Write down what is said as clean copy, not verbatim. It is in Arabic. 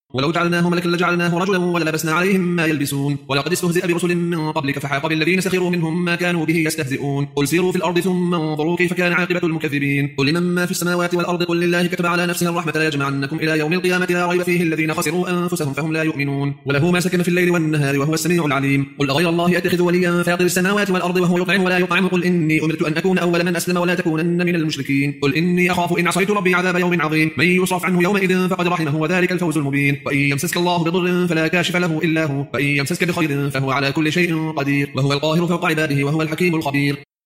ولو جعلناه ملكا لجعلناه رجلا وللبسنا عليهم ما يلبسون ولقد استهزئ برسل من قبلك فحاق بالذين سخروا منهم ما كانوا به يستهزئون قل سيروا في الأرض ثم انظروا كيف كان عاقبة المكذبين قل لمن ما في السماوات والأرض قل لله كتب على نفسه الرحمة ليجمعنكم إلى يوم القيامة لا ريب فيه الذين خسروا أنفسهم فهم لا يؤمنون وله ما سكن في الليل والنهار وهو السميع العليم قل غير الله أتخذ وليا فاطر السماوات والأرض وهو يطعم ولا يطعم قل إني أمرت أن أكون أول من أسلم ولا تكونن من المشركين قل إني أخاف إن عصيت ربي عذاب يوم عظيم من يصرف عنه يومئذ فقد رحمه وذلك الفوز المبين وإن يمسسك الله بضر فلا كاشف له إلا هو وإن يمسسك بخير فهو على كل شيء قدير وهو القاهر فوق عباده وهو الحكيم الخبير.